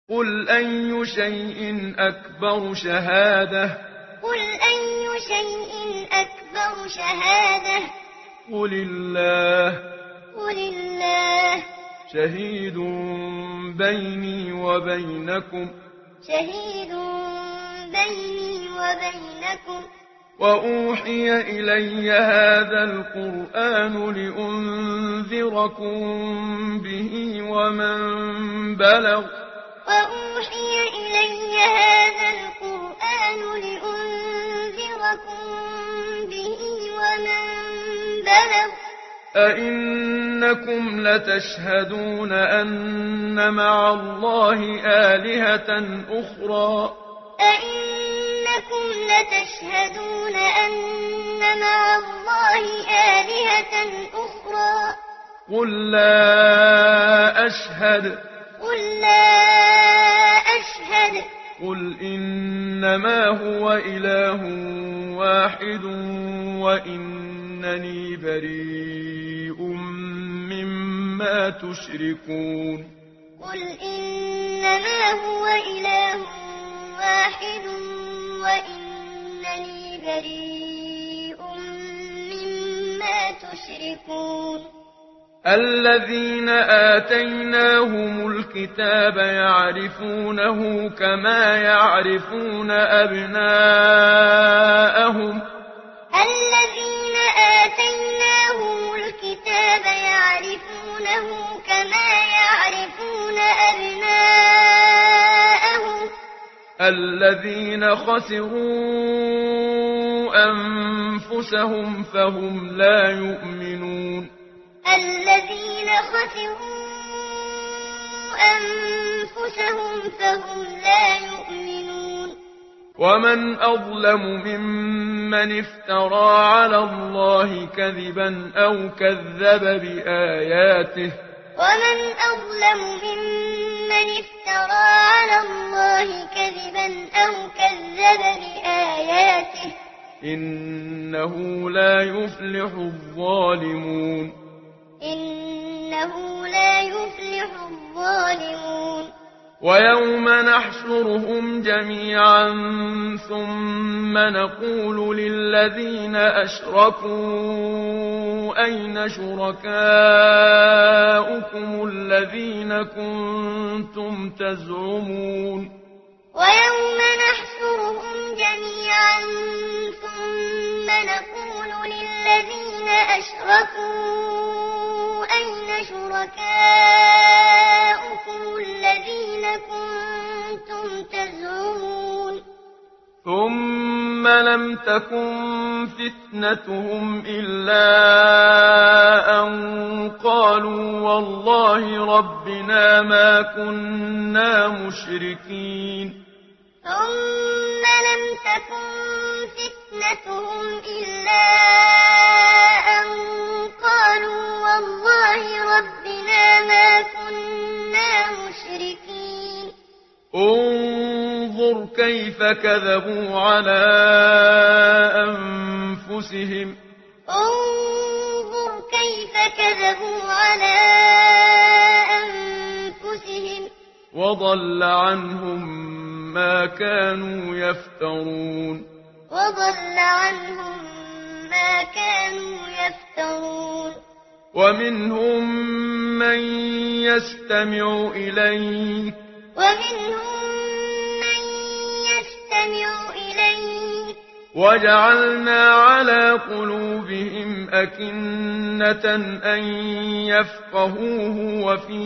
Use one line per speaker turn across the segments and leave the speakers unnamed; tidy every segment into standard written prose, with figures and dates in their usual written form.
قل أي شيء أكبر شهادة
قل أي شيء أكبر شهادة
قل الله
قل الله
شهيد بيني وبينكم
شهيد بيني وبينكم
وأوحي إلي هذا القرآن لأنذركم به ومن بلغ
وأوحي إلي هذا القرآن لأنذركم به ومن بلغ
أئنكم لتشهدون أن مع الله آلهة أخرى
أئنكم لتشهدون أن مع الله آلهة أخرى
قل لا أشهد
قل لا أشهد
قل إنما هو إله واحد وإنني بريء مما تشركون
قل إنما هو إله واحد وإنني بريء مما تشركون
الذين آتيناهم الكتاب يعرفونه كما يعرفون أبناءهم
الذين آتيناهم الكتاب يعرفونه كما يعرفون أبناءهم
الذين خسروا أنفسهم فهم لا يؤمنون
الذين خسروا أنفسهم فهم لا يؤمنون
ومن أظلم ممن افترى على الله كذبا أو كذب بآياته
ومن أظلم ممن افترى على الله كذبا أو كذب بآياته
إنه لا يفلح الظالمون
إنه لا يفلح الظالمون
ويوم نحشرهم جميعا ثم نقول للذين أشركوا أين شركاؤكم الذين كنتم تزعمون
ويوم نحشرهم جميعا ثم نقول للذين أشركوا أين شركاؤكم الذين كنتم تزعمون
ثم لم تكن فتنتهم إلا أن قالوا والله ربنا ما كنا مشركين
ثم لم تكن فتنتهم إلا أن قالوا والله ربنا ما كنا مشركين
انظر كيف كذبوا على أنفسهم
انظر كيف كذبوا على أنفسهم
وضل عنهم ما كانوا يفترون
وضل عنهم ما كانوا يفترون
ومنهم من يستمع إليك
ومنهم من يستمع إليك
وجعلنا على قلوبهم أكنة أن يفقهوه وفي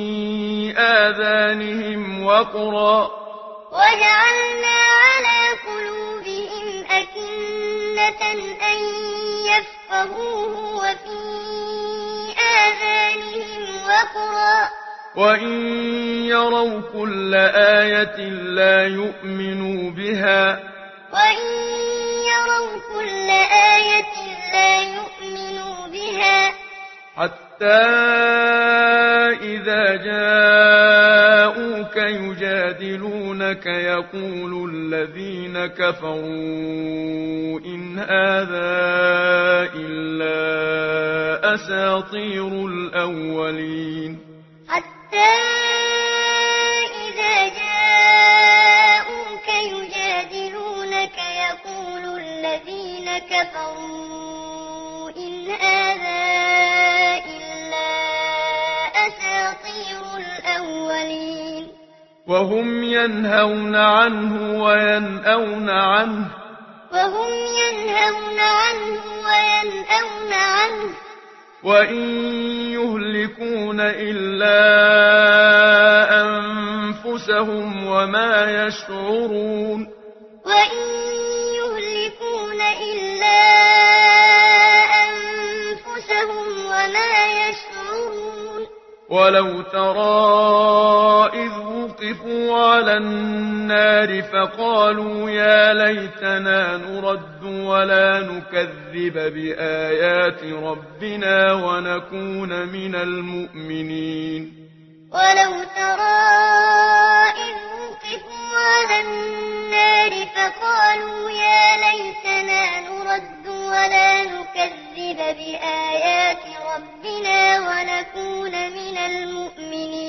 آذانهم وقرا
وجعلنا على قلوبهم أكنة أن يفقهوه وفي آذانهم وقرا
وإن يروا كل آية لا يؤمنوا بها
وإن يروا كل آية لا يؤمنوا بها
حتى إذا جاءوك يجادلونك يقول الذين كفروا إن هذا إلا أساطير الأولين
حتى إذا
وهم ينهون عنه وينأون عنه وإن يهلكون إلا أنفسهم وما يشعرون
وإن يهلكون إلا أنفسهم وما يشعرون
ولو ترى إذ وقفوا على النار فقالوا يا ليتنا نرد ولا نكذب بآيات ربنا ونكون من المؤمنين
ولو ترى إذ وقفوا على النار فقالوا يا ليتنا نرد ولا نكذب بآيات ربنا ونكون من المؤمنين